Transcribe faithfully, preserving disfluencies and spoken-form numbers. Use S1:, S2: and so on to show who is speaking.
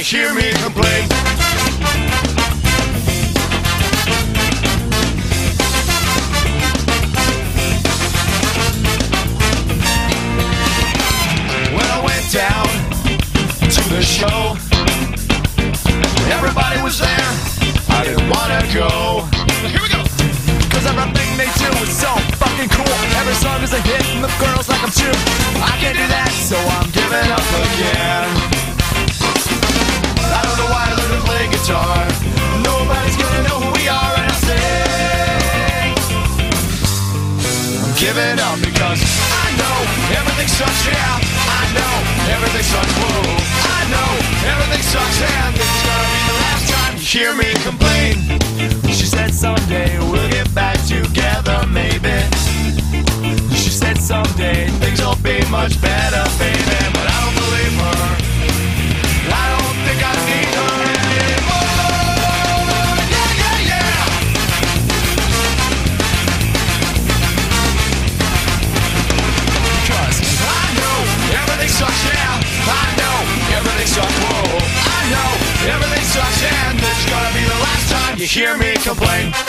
S1: hear me complain. When I went down to the show, everybody was there, I didn't wanna go. Here we go! Cause everything they do is so fucking cool. Every song is a hit and the girls like them too. I can't do that, so I'm giving up again. I don't know why I learned to play guitar. Nobody's gonna know who we are and I sing. I'm giving up because I know everything sucks, yeah. I know everything sucks, whoa. I know everything sucks and this is gonna be the last time you hear me complain. She said someday we'll get back together, maybe. She said someday things will be much better, baby. But I don't believe her. I don't think I need her anymore. Yeah, yeah, yeah. Cause I know everything sucks, yeah. I know everything sucks, whoa. I know everything sucks and this is gonna be the last time you hear me complain.